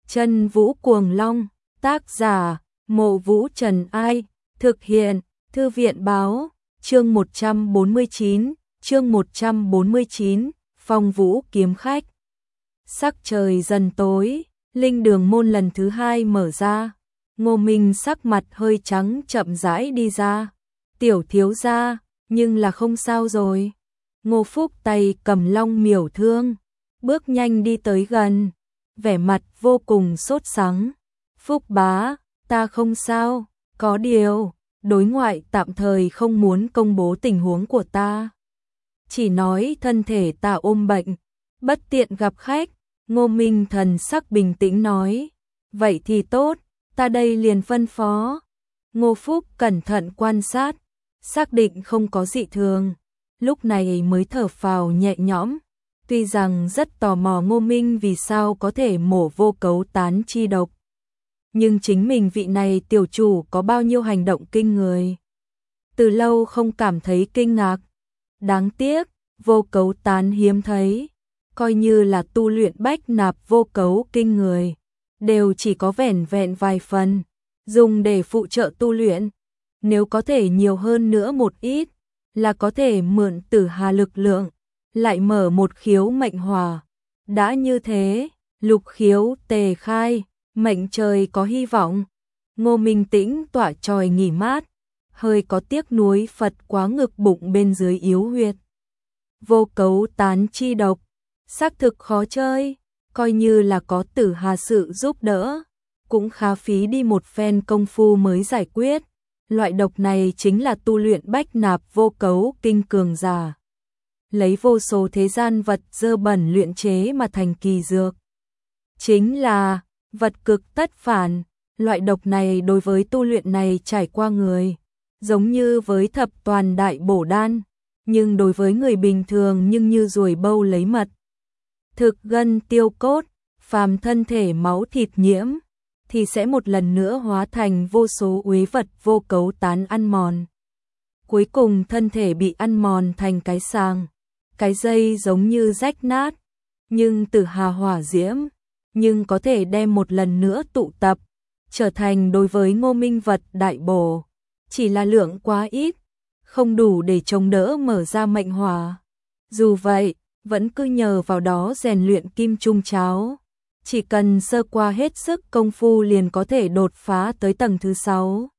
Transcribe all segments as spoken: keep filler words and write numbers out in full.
Chân Vũ Cuồng Long, tác giả, Mộ Vũ Trần Ai, thực hiện, Thư viện Báo, chương một trăm bốn mươi chín, chương một trăm bốn mươi chín, Phong Vũ Kiếm Khách. Sắc trời dần tối, linh đường môn lần thứ hai mở ra, Ngô Minh sắc mặt hơi trắng chậm rãi đi ra. Tiểu thiếu gia, nhưng là không sao rồi. Ngô Phúc tay cầm long miểu thương, bước nhanh đi tới gần, vẻ mặt vô cùng sốt sắng. Phúc bá, ta không sao, có điều, đối ngoại tạm thời không muốn công bố tình huống của ta. Chỉ nói thân thể ta ôm bệnh, bất tiện gặp khách. Ngô Minh thần sắc bình tĩnh nói, vậy thì tốt, ta đây liền phân phó. Ngô Phúc cẩn thận quan sát, xác định không có dị thường, lúc này mới thở phào nhẹ nhõm. Tuy rằng rất tò mò Ngô Minh vì sao có thể mổ vô cấu tán chi độc, nhưng chính mình vị này tiểu chủ có bao nhiêu hành động kinh người. Từ lâu không cảm thấy kinh ngạc. Đáng tiếc, vô cấu tán hiếm thấy, coi như là tu luyện bách nạp vô cấu kinh người, đều chỉ có vẻn vẹn vài phần, dùng để phụ trợ tu luyện. Nếu có thể nhiều hơn nữa một ít, là có thể mượn tử hà lực lượng, lại mở một khiếu mệnh hòa. Đã như thế, lục khiếu tề khai, mệnh trời có hy vọng. Ngô Minh tĩnh tỏa tròi nghỉ mát, hơi có tiếc nuối Phật quá ngực bụng bên dưới yếu huyệt. Vô cấu tán chi độc, xác thực khó chơi, coi như là có tử hà sự giúp đỡ, cũng khá phí đi một phen công phu mới giải quyết. Loại độc này chính là tu luyện bách nạp vô cấu kinh cường giả, lấy vô số thế gian vật dơ bẩn luyện chế mà thành kỳ dược. Chính là vật cực tất phản, loại độc này đối với tu luyện này trải qua người, giống như với thập toàn đại bổ đan, nhưng đối với người bình thường nhưng như ruồi bâu lấy mật. Thực gân tiêu cốt, phàm thân thể máu thịt nhiễm, thì sẽ một lần nữa hóa thành vô số uế vật vô cấu tán ăn mòn. Cuối cùng thân thể bị ăn mòn thành cái sàng, cái dây giống như rách nát, nhưng tử hà hỏa diễm, nhưng có thể đem một lần nữa tụ tập, trở thành đối với Ngô Minh vật đại bổ. Chỉ là lượng quá ít, không đủ để chống đỡ mở ra mệnh hỏa. Dù vậy, vẫn cứ nhờ vào đó rèn luyện kim trung cháo. Chỉ cần sơ qua hết sức công phu liền có thể đột phá tới tầng thứ sáu.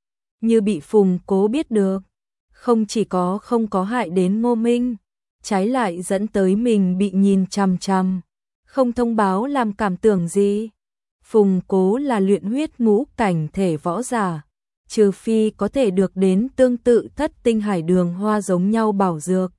Như bị Phùng Cố biết được, không chỉ có không có hại đến Ngô Minh, trái lại dẫn tới mình bị nhìn chằm chằm, không thông báo làm cảm tưởng gì. Phùng Cố là luyện huyết ngũ cảnh thể võ giả, trừ phi có thể được đến tương tự thất tinh hải đường hoa giống nhau bảo dược,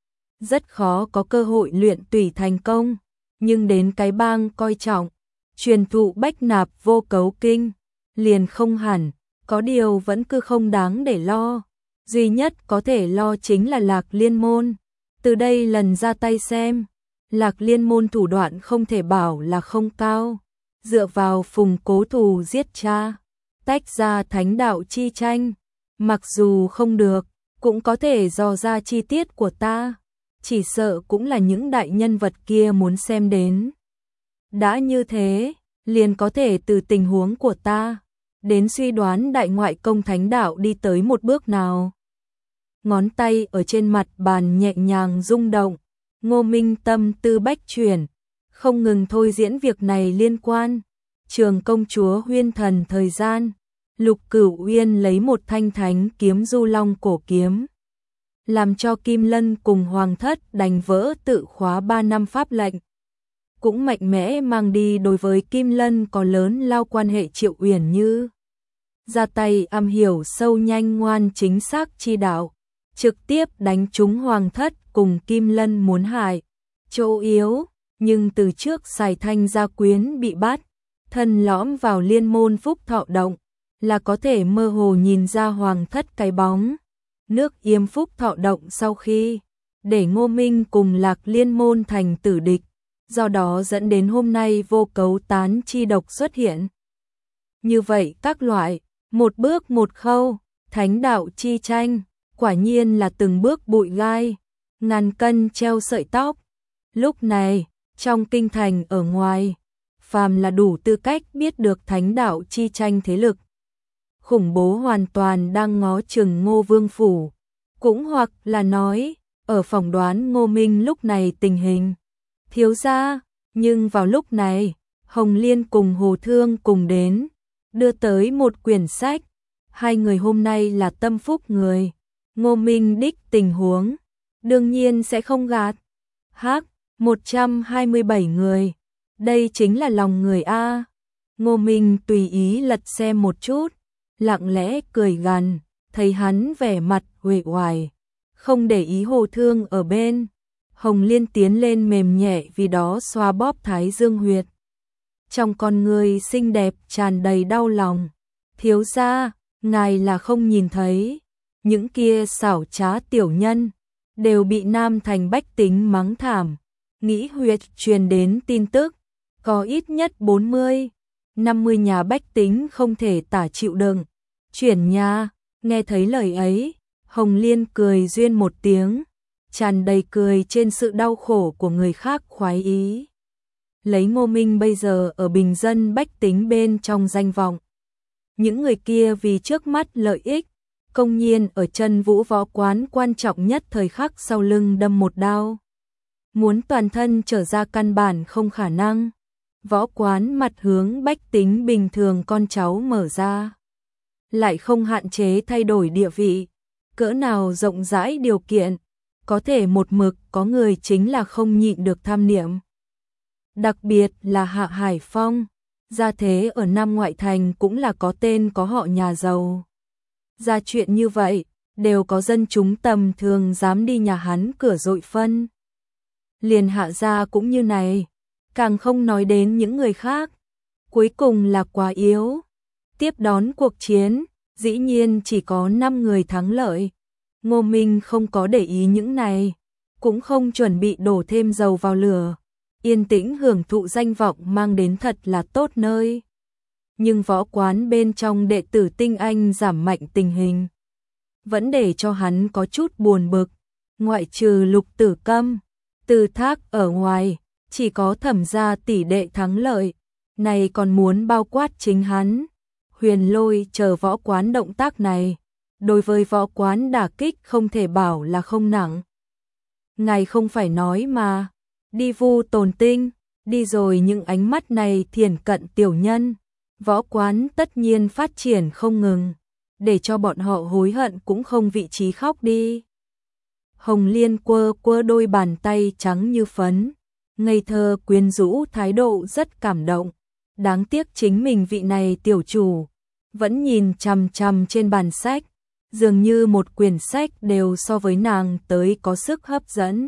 rất khó có cơ hội luyện tùy thành công. Nhưng đến cái bang coi trọng, truyền thụ bách nạp vô cấu kinh, liền không hẳn, có điều vẫn cứ không đáng để lo. Duy nhất có thể lo chính là Lạc Liên Môn. Từ đây lần ra tay xem, Lạc Liên Môn thủ đoạn không thể bảo là không cao. Dựa vào Phùng Cố thù giết cha, tách ra thánh đạo chi tranh, mặc dù không được, cũng có thể dò ra chi tiết của ta. Chỉ sợ cũng là những đại nhân vật kia muốn xem đến. Đã như thế, liền có thể từ tình huống của ta đến suy đoán đại ngoại công thánh đạo đi tới một bước nào. Ngón tay ở trên mặt bàn nhẹ nhàng rung động, Ngô Minh tâm tư bách chuyển, không ngừng thôi diễn việc này liên quan. Trường công chúa huyên thần thời gian, Lục Cửu Uyên lấy một thanh thánh kiếm du long cổ kiếm, làm cho Kim Lân cùng Hoàng thất đành vỡ tự khóa ba năm pháp lệnh. Cũng mạnh mẽ mang đi đối với Kim Lân có lớn lao quan hệ Triệu Uyển Như. Ra tay am hiểu sâu nhanh ngoan chính xác chi đạo, trực tiếp đánh trúng Hoàng thất cùng Kim Lân muốn hại. Chỗ yếu, nhưng từ trước Sài Thanh gia quyến bị bắt, thân lõm vào liên môn Phúc Thọ động, là có thể mơ hồ nhìn ra Hoàng thất cái bóng. Nước Yêm Phúc Thọ động sau khi để Ngô Minh cùng Lạc Liên Môn thành tử địch, do đó dẫn đến hôm nay vô cấu tán chi độc xuất hiện. Như vậy các loại, một bước một khâu, thánh đạo chi tranh, quả nhiên là từng bước bụi gai, ngàn cân treo sợi tóc. Lúc này, trong kinh thành ở ngoài, phàm là đủ tư cách biết được thánh đạo chi tranh thế lực khủng bố hoàn toàn đang ngó chừng Ngô Vương phủ, cũng hoặc là nói, ở phỏng đoán Ngô Minh lúc này tình hình. Thiếu gia, nhưng vào lúc này, Hồng Liên cùng Hồ Thương cùng đến, đưa tới một quyển sách, hai người hôm nay là tâm phúc người, Ngô Minh đích tình huống, đương nhiên sẽ không gạt. Hắc, một trăm hai mươi bảy người, đây chính là lòng người A. Ngô Minh tùy ý lật xem một chút, lặng lẽ cười gằn, thấy hắn vẻ mặt uể oải, không để ý Hồ Thương ở bên. Hồng Liên tiến lên mềm nhẹ vì đó xoa bóp thái dương huyệt. Trong con người xinh đẹp tràn đầy đau lòng. Thiếu gia, ngài là không nhìn thấy, những kia xảo trá tiểu nhân đều bị Nam Thành bách tính mắng thảm. Nghĩ huyệt truyền đến tin tức, có ít nhất bốn mươi, năm mươi nhà bách tính không thể tả chịu đựng. Chuyển nhà, nghe thấy lời ấy, Hồng Liên cười duyên một tiếng, tràn đầy cười trên sự đau khổ của người khác khoái ý. Lấy Ngô Minh bây giờ ở bình dân bách tính bên trong danh vọng. Những người kia vì trước mắt lợi ích, công nhiên ở chân vũ võ quán quan trọng nhất thời khắc sau lưng đâm một đao. Muốn toàn thân trở ra căn bản không khả năng. Võ quán mặt hướng bách tính bình thường con cháu mở ra. Lại không hạn chế thay đổi địa vị, cỡ nào rộng rãi điều kiện, có thể một mực có người chính là không nhịn được tham niệm. Đặc biệt là Hạ Hải Phong, gia thế ở Nam Ngoại Thành cũng là có tên có họ nhà giàu. Ra chuyện như vậy, đều có dân chúng tầm thường dám đi nhà hắn cửa dội phân. Liền Hạ gia cũng như này, càng không nói đến những người khác. Cuối cùng là quá yếu. Tiếp đón cuộc chiến, dĩ nhiên chỉ có năm người thắng lợi. Ngô Minh không có để ý những này, cũng không chuẩn bị đổ thêm dầu vào lửa. Yên tĩnh hưởng thụ danh vọng mang đến thật là tốt nơi. Nhưng võ quán bên trong đệ tử tinh anh giảm mạnh tình hình, vẫn để cho hắn có chút buồn bực. Ngoại trừ Lục Tử Câm, Từ Thác ở ngoài, chỉ có Thẩm gia tỷ đệ thắng lợi, này còn muốn bao quát chính hắn. Huyền Lôi chờ võ quán động tác này, đối với võ quán đả kích không thể bảo là không nặng. Ngài không phải nói mà, đi vu tồn tinh, đi rồi những ánh mắt này thiển cận tiểu nhân, võ quán tất nhiên phát triển không ngừng, để cho bọn họ hối hận cũng không vị trí khóc đi. Hồng Liên quơ quơ đôi bàn tay trắng như phấn, ngây thơ quyến rũ thái độ rất cảm động. Đáng tiếc chính mình vị này tiểu chủ, vẫn nhìn chằm chằm trên bàn sách, dường như một quyển sách đều so với nàng tới có sức hấp dẫn.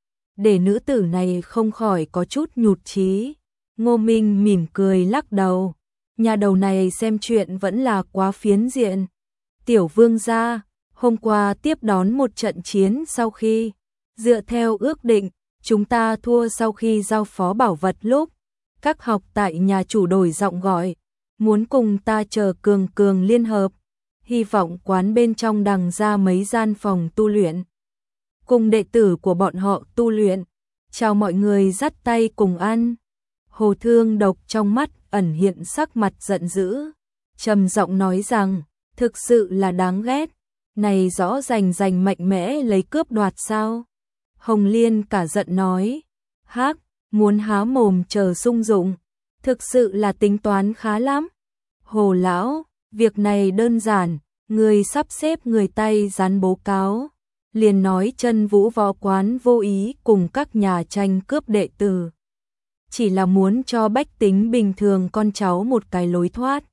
Để nữ tử này không khỏi có chút nhụt chí. Ngô Minh mỉm cười lắc đầu, nhà đầu này xem chuyện vẫn là quá phiến diện. Tiểu vương gia, hôm qua tiếp đón một trận chiến sau khi, dựa theo ước định, chúng ta thua sau khi giao phó bảo vật lúc, các học tại nhà chủ đổi giọng gọi, muốn cùng ta chờ cường cường liên hợp, hy vọng quán bên trong đằng ra mấy gian phòng tu luyện. Cùng đệ tử của bọn họ tu luyện, chào mọi người dắt tay cùng ăn. Hồ Thương Độc trong mắt ẩn hiện sắc mặt giận dữ, trầm giọng nói rằng, thực sự là đáng ghét, này rõ rành rành mạnh mẽ lấy cướp đoạt sao? Hồng Liên cả giận nói, hắc, muốn há mồm chờ sung dụng, thực sự là tính toán khá lắm. Hồ lão, việc này đơn giản, người sắp xếp người tay dán bố cáo, liền nói chân vũ võ quán vô ý cùng các nhà tranh cướp đệ tử. Chỉ là muốn cho bách tính bình thường con cháu một cái lối thoát.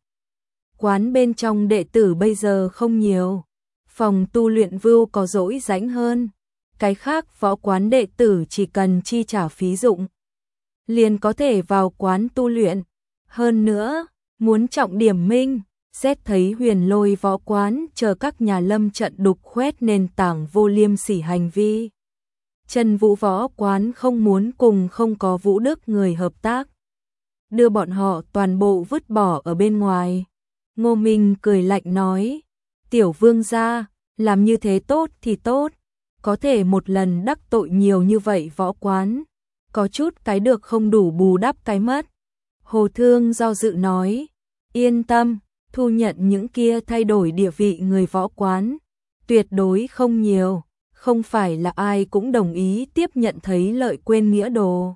Quán bên trong đệ tử bây giờ không nhiều, phòng tu luyện vưu có dỗi rãnh hơn. Cái khác võ quán đệ tử chỉ cần chi trả phí dụng, liền có thể vào quán tu luyện. Hơn nữa, muốn trọng điểm minh, xét thấy Huyền Lôi võ quán chờ các nhà lâm trận đục khoét nền tảng vô liêm sỉ hành vi. Chân vũ võ quán không muốn cùng không có vũ đức người hợp tác, đưa bọn họ toàn bộ vứt bỏ ở bên ngoài. Ngô Minh cười lạnh nói, tiểu vương gia, làm như thế tốt thì tốt, có thể một lần đắc tội nhiều như vậy võ quán, có chút cái được không đủ bù đắp cái mất. Hồ Thương do dự nói, yên tâm, thu nhận những kia thay đổi địa vị người võ quán, tuyệt đối không nhiều, không phải là ai cũng đồng ý tiếp nhận thấy lợi quên nghĩa đồ.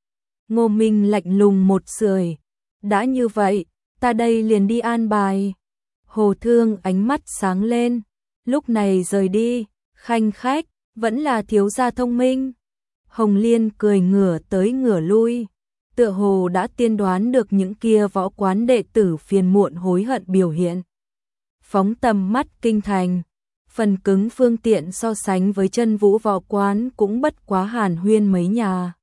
Ngô Minh lạnh lùng một sưởi, đã như vậy, ta đây liền đi an bài. Hồ Thương ánh mắt sáng lên, lúc này rời đi, khanh khách, vẫn là thiếu gia thông minh. Hồng Liên cười ngửa tới ngửa lui, tựa hồ đã tiên đoán được những kia võ quán đệ tử phiền muộn hối hận biểu hiện. Phóng tầm mắt kinh thành, phần cứng phương tiện so sánh với chân vũ võ quán cũng bất quá hàn huyên mấy nhà.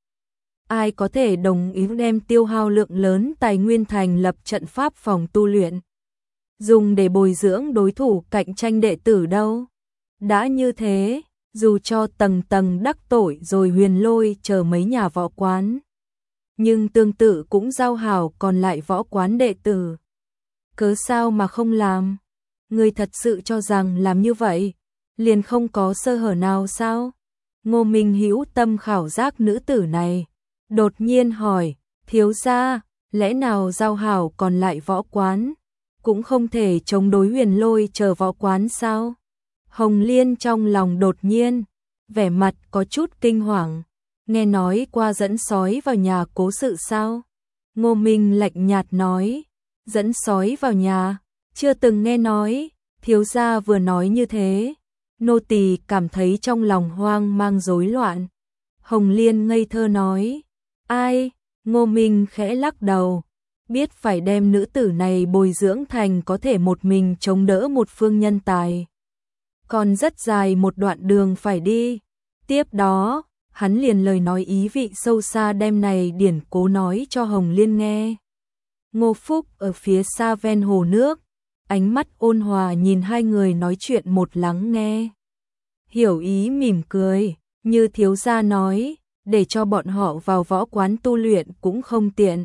Ai có thể đồng ý đem tiêu hao lượng lớn tài nguyên thành lập trận pháp phòng tu luyện, dùng để bồi dưỡng đối thủ cạnh tranh đệ tử đâu. Đã như thế, dù cho tầng tầng đắc tội rồi huyền lôi chờ mấy nhà võ quán, nhưng tương tự cũng giao hảo còn lại võ quán đệ tử. Cớ sao mà không làm? Người thật sự cho rằng làm như vậy, liền không có sơ hở nào sao? Ngô Minh hữu tâm khảo giác nữ tử này, đột nhiên hỏi, thiếu gia, lẽ nào giao hảo còn lại võ quán, cũng không thể chống đối huyền lôi chờ võ quán sao? Hồng Liên trong lòng đột nhiên, vẻ mặt có chút kinh hoàng, nghe nói qua dẫn sói vào nhà cố sự sao? Ngô Minh lạnh nhạt nói, dẫn sói vào nhà, chưa từng nghe nói, thiếu gia vừa nói như thế, nô tỳ cảm thấy trong lòng hoang mang rối loạn. Hồng Liên ngây thơ nói, ai? Ngô Minh khẽ lắc đầu, biết phải đem nữ tử này bồi dưỡng thành có thể một mình chống đỡ một phương nhân tài. Còn rất dài một đoạn đường phải đi. Tiếp đó, hắn liền lời nói ý vị sâu xa đem này điển cố nói cho Hồng Liên nghe. Ngô Phúc ở phía xa ven hồ nước, ánh mắt ôn hòa nhìn hai người nói chuyện một lắng nghe. Hiểu ý mỉm cười, như thiếu gia nói, để cho bọn họ vào võ quán tu luyện cũng không tiện.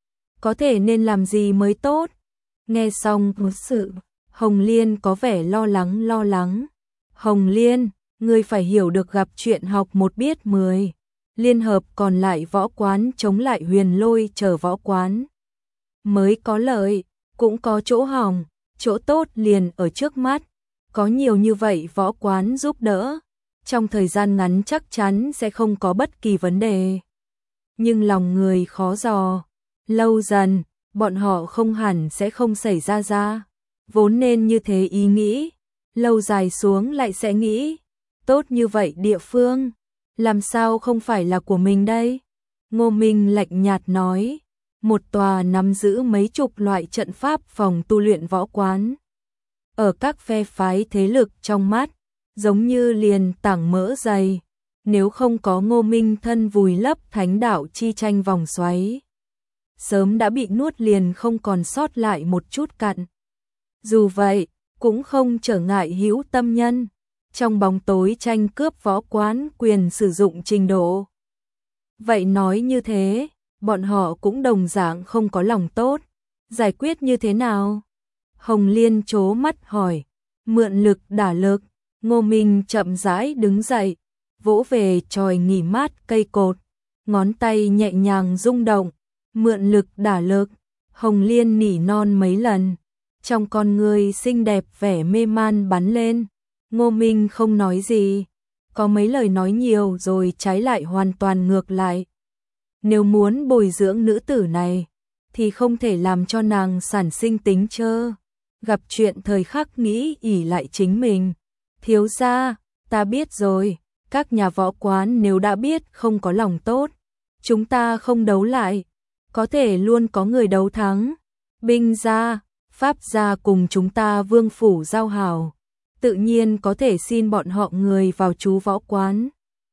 Có thể nên làm gì mới tốt? Nghe xong sự, Hồng Liên có vẻ lo lắng lo lắng. Hồng Liên, ngươi phải hiểu được gặp chuyện học một biết mười. Liên hợp còn lại võ quán chống lại huyền lôi chờ võ quán. Mới có lợi, cũng có chỗ hỏng, chỗ tốt liền ở trước mắt. Có nhiều như vậy võ quán giúp đỡ, trong thời gian ngắn chắc chắn sẽ không có bất kỳ vấn đề. Nhưng lòng người khó dò, lâu dần, bọn họ không hẳn sẽ không xảy ra ra. Vốn nên như thế ý nghĩ, lâu dài xuống lại sẽ nghĩ, tốt như vậy địa phương, làm sao không phải là của mình đây? Ngô Minh lạnh nhạt nói, một tòa nắm giữ mấy chục loại trận pháp phòng tu luyện võ quán. Ở các phe phái thế lực trong mắt, giống như liền tảng mỡ dày, nếu không có Ngô Minh thân vùi lấp thánh đạo chi tranh vòng xoáy, sớm đã bị nuốt liền không còn sót lại một chút cặn. Dù vậy, cũng không trở ngại hữu tâm nhân, trong bóng tối tranh cướp võ quán quyền sử dụng trình độ. Vậy nói như thế, bọn họ cũng đồng dạng không có lòng tốt, giải quyết như thế nào? Hồng Liên trố mắt hỏi, mượn lực đả lực. Ngô Minh chậm rãi đứng dậy, vỗ về chòi nghỉ mát cây cột, ngón tay nhẹ nhàng rung động, mượn lực đả lực. Hồng Liên nỉ non mấy lần, trong con người xinh đẹp vẻ mê man bắn lên. Ngô Minh không nói gì, có mấy lời nói nhiều rồi trái lại hoàn toàn ngược lại. Nếu muốn bồi dưỡng nữ tử này, thì không thể làm cho nàng sản sinh tính trơ, gặp chuyện thời khắc nghĩ ỷ lại chính mình. Thiếu gia, ta biết rồi, các nhà võ quán nếu đã biết không có lòng tốt, chúng ta không đấu lại, có thể luôn có người đấu thắng. Binh gia, pháp gia cùng chúng ta vương phủ giao hảo, tự nhiên có thể xin bọn họ người vào trú võ quán.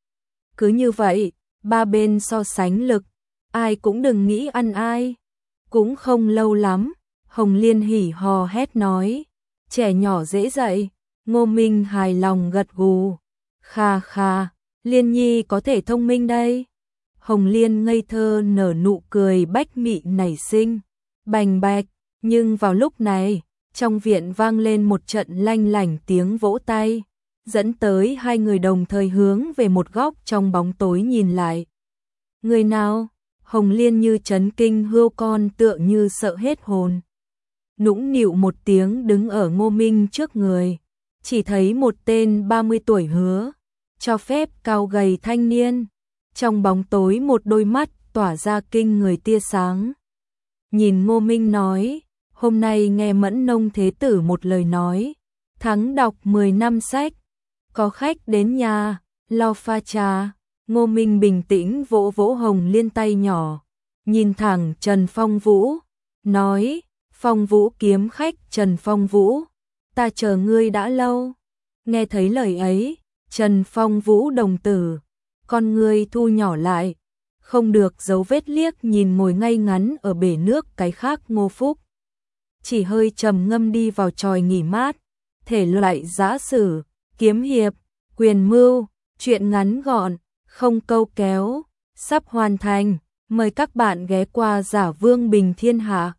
Cứ như vậy, ba bên so sánh lực, ai cũng đừng nghĩ ăn ai. Cũng không lâu lắm, Hồng Liên hỉ hò hét nói, trẻ nhỏ dễ dạy. Ngô Minh hài lòng gật gù, kha kha, Liên Nhi có thể thông minh đây. Hồng Liên ngây thơ nở nụ cười bách mị nảy sinh, bành bạch, nhưng vào lúc này, trong viện vang lên một trận lanh lảnh tiếng vỗ tay, dẫn tới hai người đồng thời hướng về một góc trong bóng tối nhìn lại. Người nào? Hồng Liên như chấn kinh hươu con tựa như sợ hết hồn. Nũng nịu một tiếng đứng ở Ngô Minh trước người, chỉ thấy một tên ba mươi tuổi hứa, cho phép cao gầy thanh niên, trong bóng tối một đôi mắt tỏa ra kinh người tia sáng. Nhìn Ngô Minh nói, hôm nay nghe Mẫn Nông Thế Tử một lời nói, thắng đọc mười năm sách, có khách đến nhà, lau pha trà. Ngô Minh bình tĩnh vỗ vỗ Hồng Liên tay nhỏ, nhìn thẳng Trần Phong Vũ, nói, Phong Vũ kiếm khách Trần Phong Vũ, ta chờ ngươi đã lâu. Nghe thấy lời ấy, Trần Phong Vũ đồng tử, con ngươi thu nhỏ lại, không được giấu vết liếc nhìn ngồi ngay ngắn ở bể nước cái khác Ngô Phúc. Chỉ hơi trầm ngâm đi vào chòi nghỉ mát, thể loại giã sử, kiếm hiệp, quyền mưu, chuyện ngắn gọn, không câu kéo, sắp hoàn thành, mời các bạn ghé qua Giả Vương Bình Thiên Hạ.